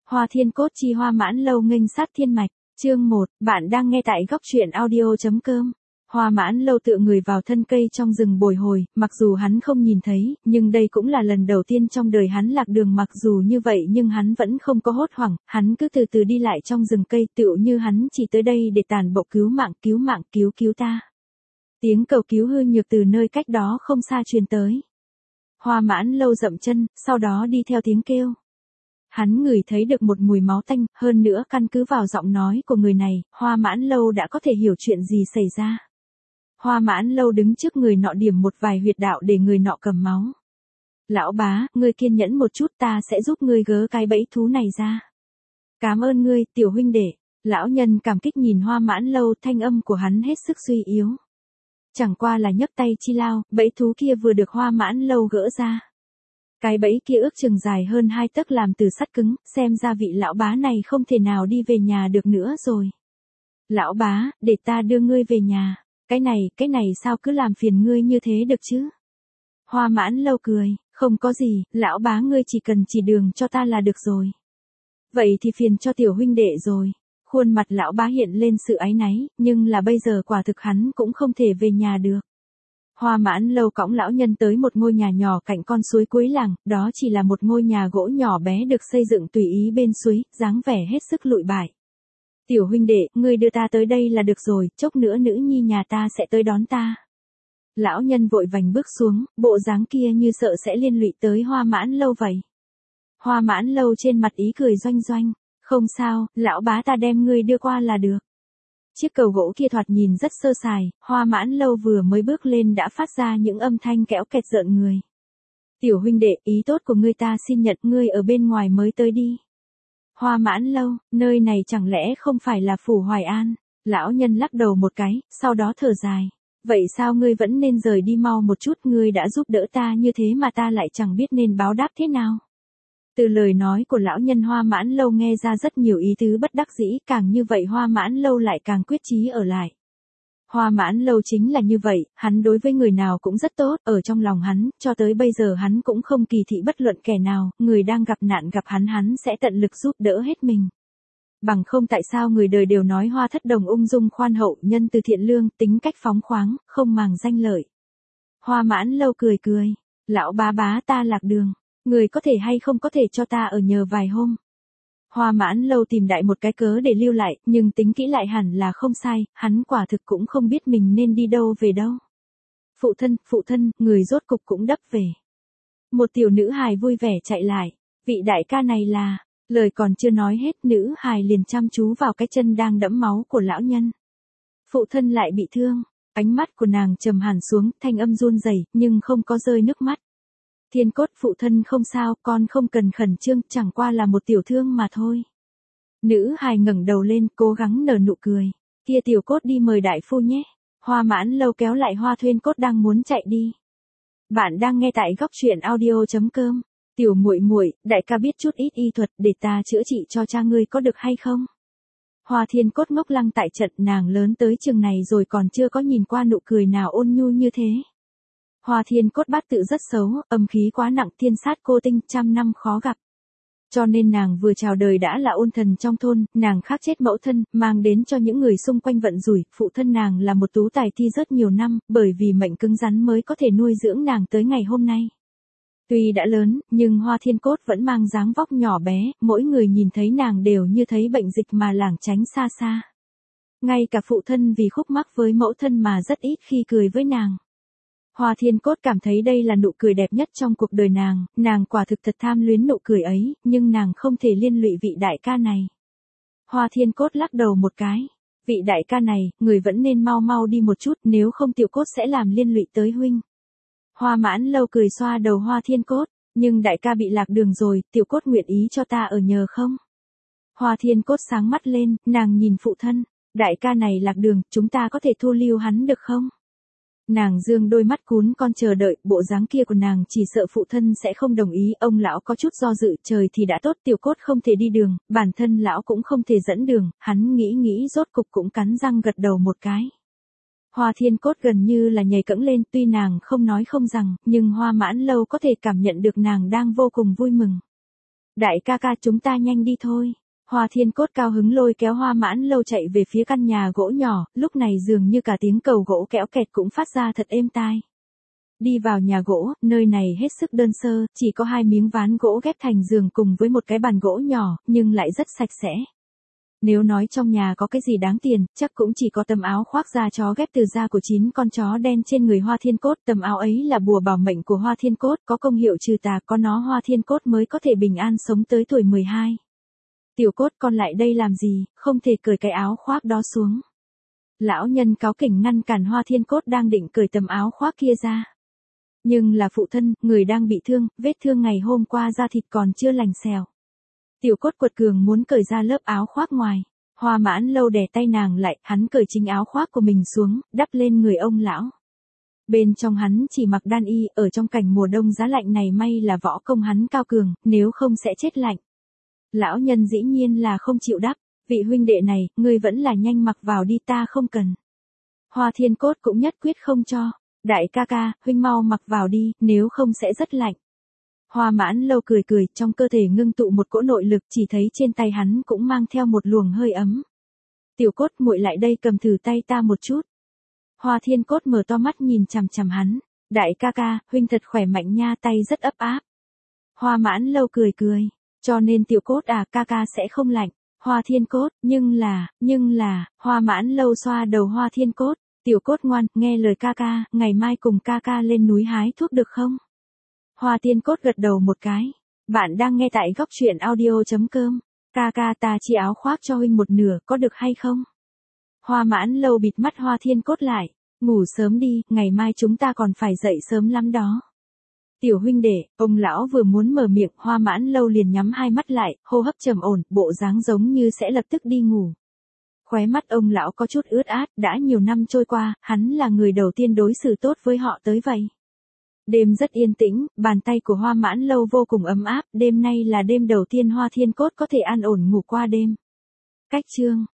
Hoa Thiên Cốt chi Hoa Mãn Lâu nghênh sát thiên mạch, chương 1, bạn đang nghe tại góc truyện audio.com. Hoa Mãn Lâu tựa người vào thân cây trong rừng bồi hồi, mặc dù hắn không nhìn thấy, nhưng đây cũng là lần đầu tiên trong đời hắn lạc đường, mặc dù như vậy nhưng hắn vẫn không có hốt hoảng, hắn cứ từ từ đi lại trong rừng cây, tựu như hắn chỉ tới đây để tàn bộ cứu mạng, cứu ta. Tiếng cầu cứu hư nhược từ nơi cách đó không xa truyền tới. Hoa Mãn Lâu dậm chân, sau đó đi theo tiếng kêu. Hắn ngửi thấy được một mùi máu tanh, hơn nữa căn cứ vào giọng nói của người này, Hoa Mãn Lâu đã có thể hiểu chuyện gì xảy ra. Hoa Mãn Lâu đứng trước người nọ điểm một vài huyệt đạo để người nọ cầm máu. Lão bá, ngươi kiên nhẫn một chút, ta sẽ giúp ngươi gỡ cái bẫy thú này ra. Cảm ơn ngươi, tiểu huynh đệ. Lão nhân cảm kích nhìn Hoa Mãn Lâu, thanh âm của hắn hết sức suy yếu. Chẳng qua là nhấc tay chi lao, bẫy thú kia vừa được Hoa Mãn Lâu gỡ ra. Cái bẫy kia ước chừng dài hơn 2 tấc làm từ sắt cứng, xem ra vị lão bá này không thể nào đi về nhà được nữa rồi. Lão bá, để ta đưa ngươi về nhà. Cái này sao cứ làm phiền ngươi như thế được chứ? Hoa Mãn Lâu cười, không có gì, lão bá ngươi chỉ cần chỉ đường cho ta là được rồi. Vậy thì phiền cho tiểu huynh đệ rồi. Khuôn mặt lão bá hiện lên sự áy náy, nhưng là bây giờ quả thực hắn cũng không thể về nhà được. Hoa Mãn Lâu cõng lão nhân tới một ngôi nhà nhỏ cạnh con suối cuối làng, đó chỉ là một ngôi nhà gỗ nhỏ bé được xây dựng tùy ý bên suối, dáng vẻ hết sức lụi bại. Tiểu huynh đệ, ngươi đưa ta tới đây là được rồi, chốc nữa nữ nhi nhà ta sẽ tới đón ta. Lão nhân vội vành bước xuống, bộ dáng kia như sợ sẽ liên lụy tới Hoa Mãn Lâu vậy. Hoa Mãn Lâu trên mặt ý cười doanh doanh, không sao, lão bá ta đem ngươi đưa qua là được. Chiếc cầu gỗ kia thoạt nhìn rất sơ sài, Hoa Mãn Lâu vừa mới bước lên đã phát ra những âm thanh kéo kẹt rợn người. Tiểu huynh đệ, ý tốt của ngươi ta xin nhận, ngươi ở bên ngoài mới tới đi. Hoa Mãn Lâu, nơi này chẳng lẽ không phải là phủ Hoài An? Lão nhân lắc đầu một cái, sau đó thở dài. Vậy sao ngươi vẫn nên rời đi mau một chút, ngươi đã giúp đỡ ta như thế mà ta lại chẳng biết nên báo đáp thế nào. Từ lời nói của lão nhân Hoa Mãn Lâu nghe ra rất nhiều ý tứ bất đắc dĩ, càng như vậy Hoa Mãn Lâu lại càng quyết chí ở lại. Hoa Mãn Lâu chính là như vậy, hắn đối với người nào cũng rất tốt, ở trong lòng hắn, cho tới bây giờ hắn cũng không kỳ thị bất luận kẻ nào, người đang gặp nạn gặp hắn sẽ tận lực giúp đỡ hết mình. Bằng không tại sao người đời đều nói Hoa Thất Đồng ung dung khoan hậu, nhân từ thiện lương, tính cách phóng khoáng, không màng danh lợi. Hoa Mãn Lâu cười, lão bá ta lạc đường, người có thể hay không có thể cho ta ở nhờ vài hôm. Hoa Mãn Lâu tìm đại một cái cớ để lưu lại, nhưng tính kỹ lại hẳn là không sai, hắn quả thực cũng không biết mình nên đi đâu về đâu. Phụ thân, người rốt cục cũng đấp về. Một tiểu nữ hài vui vẻ chạy lại, vị đại ca này là, lời còn chưa nói hết nữ hài liền chăm chú vào cái chân đang đẫm máu của lão nhân. Phụ thân lại bị thương, ánh mắt của nàng trầm hẳn xuống, thanh âm run rẩy nhưng không có rơi nước mắt. Thiên Cốt, phụ thân không sao, con không cần khẩn trương, chẳng qua là một tiểu thương mà thôi. Nữ hài ngẩng đầu lên, cố gắng nở nụ cười. Kia Tiểu Cốt đi mời đại phu nhé. Hoa Mãn Lâu kéo lại Hoa Thuyên Cốt đang muốn chạy đi. Bạn đang nghe tại góc truyện audio.com. Tiểu muội, đại ca biết chút ít y thuật, để ta chữa trị cho cha ngươi có được hay không? Hoa Thiên Cốt ngốc lăng tại trận, nàng lớn tới chừng này rồi còn chưa có nhìn qua nụ cười nào ôn nhu như thế. Hoa Thiên Cốt bát tự rất xấu, âm khí quá nặng, thiên sát cô tinh, trăm năm khó gặp. Cho nên nàng vừa chào đời đã là ôn thần trong thôn, nàng khắc chết mẫu thân, mang đến cho những người xung quanh vận rủi, phụ thân nàng là một tú tài thi rất nhiều năm, bởi vì mệnh cứng rắn mới có thể nuôi dưỡng nàng tới ngày hôm nay. Tuy đã lớn, nhưng Hoa Thiên Cốt vẫn mang dáng vóc nhỏ bé, mỗi người nhìn thấy nàng đều như thấy bệnh dịch mà lảng tránh xa xa. Ngay cả phụ thân vì khúc mắc với mẫu thân mà rất ít khi cười với nàng. Hoa Thiên Cốt cảm thấy đây là nụ cười đẹp nhất trong cuộc đời nàng quả thực thật tham luyến nụ cười ấy, nhưng nàng không thể liên lụy vị đại ca này. Hoa Thiên Cốt lắc đầu một cái, vị đại ca này, người vẫn nên mau đi một chút, nếu không Tiểu Cốt sẽ làm liên lụy tới huynh. Hoa Mãn Lâu cười xoa đầu Hoa Thiên Cốt, nhưng đại ca bị lạc đường rồi, Tiểu Cốt nguyện ý cho ta ở nhờ không? Hoa Thiên Cốt sáng mắt lên, nàng nhìn phụ thân, đại ca này lạc đường, chúng ta có thể thu lưu hắn được không? Nàng dương đôi mắt cún con chờ đợi, bộ dáng kia của nàng chỉ sợ phụ thân sẽ không đồng ý, ông lão có chút do dự, trời thì đã tốt, Tiểu Cốt không thể đi đường, bản thân lão cũng không thể dẫn đường, hắn nghĩ rốt cục cũng cắn răng gật đầu một cái. Hoa Thiên Cốt gần như là nhảy cẫng lên, tuy nàng không nói không rằng, nhưng Hoa Mãn Lâu có thể cảm nhận được nàng đang vô cùng vui mừng. Đại ca ca chúng ta nhanh đi thôi. Hoa Thiên Cốt cao hứng lôi kéo Hoa Mãn Lâu chạy về phía căn nhà gỗ nhỏ, lúc này dường như cả tiếng cầu gỗ kéo kẹt cũng phát ra thật êm tai. Đi vào nhà gỗ, nơi này hết sức đơn sơ, chỉ có 2 miếng ván gỗ ghép thành giường cùng với một cái bàn gỗ nhỏ, nhưng lại rất sạch sẽ. Nếu nói trong nhà có cái gì đáng tiền, chắc cũng chỉ có tấm áo khoác da chó ghép từ da của 9 con chó đen trên người Hoa Thiên Cốt. Tấm áo ấy là bùa bảo mệnh của Hoa Thiên Cốt, có công hiệu trừ tà, có nó Hoa Thiên Cốt mới có thể bình an sống tới tuổi 12. Tiểu Cốt con lại đây làm gì, không thể cởi cái áo khoác đó xuống. Lão nhân cáu kỉnh ngăn cản Hoa Thiên Cốt đang định cởi tấm áo khoác kia ra. Nhưng là phụ thân, người đang bị thương, vết thương ngày hôm qua da thịt còn chưa lành xèo. Tiểu Cốt quật cường muốn cởi ra lớp áo khoác ngoài. Hoa Mãn Lâu đè tay nàng lại, hắn cởi chính áo khoác của mình xuống, đắp lên người ông lão. Bên trong hắn chỉ mặc đan y, ở trong cảnh mùa đông giá lạnh này may là võ công hắn cao cường, nếu không sẽ chết lạnh. Lão nhân dĩ nhiên là không chịu đắp, vị huynh đệ này, ngươi vẫn là nhanh mặc vào đi, ta không cần. Hoa Thiên Cốt cũng nhất quyết không cho. Đại ca ca, huynh mau mặc vào đi, nếu không sẽ rất lạnh. Hoa Mãn Lâu cười cười, trong cơ thể ngưng tụ một cỗ nội lực, chỉ thấy trên tay hắn cũng mang theo một luồng hơi ấm. Tiểu Cốt muội lại đây cầm thử tay ta một chút. Hoa Thiên Cốt mở to mắt nhìn chằm chằm hắn. Đại ca ca, huynh thật khỏe mạnh nha, tay rất ấp áp. Hoa Mãn Lâu cười cười. Cho nên Tiểu Cốt à, ca ca sẽ không lạnh. Hoa Thiên Cốt, nhưng là, Hoa Mãn Lâu xoa đầu Hoa Thiên Cốt. Tiểu Cốt ngoan, nghe lời ca ca, ngày mai cùng ca ca lên núi hái thuốc được không? Hoa Thiên Cốt gật đầu một cái. Bạn đang nghe tại góc truyện audio.com. Ca ca ta chia áo khoác cho huynh một nửa, có được hay không? Hoa Mãn Lâu bịt mắt Hoa Thiên Cốt lại. Ngủ sớm đi, ngày mai chúng ta còn phải dậy sớm lắm đó. Tiểu huynh đệ, ông lão vừa muốn mở miệng, Hoa Mãn Lâu liền nhắm hai mắt lại, hô hấp trầm ổn, bộ dáng giống như sẽ lập tức đi ngủ. Khóe mắt ông lão có chút ướt át, đã nhiều năm trôi qua, hắn là người đầu tiên đối xử tốt với họ tới vậy. Đêm rất yên tĩnh, bàn tay của Hoa Mãn Lâu vô cùng ấm áp, đêm nay là đêm đầu tiên Hoa Thiên Cốt có thể an ổn ngủ qua đêm. Cách chương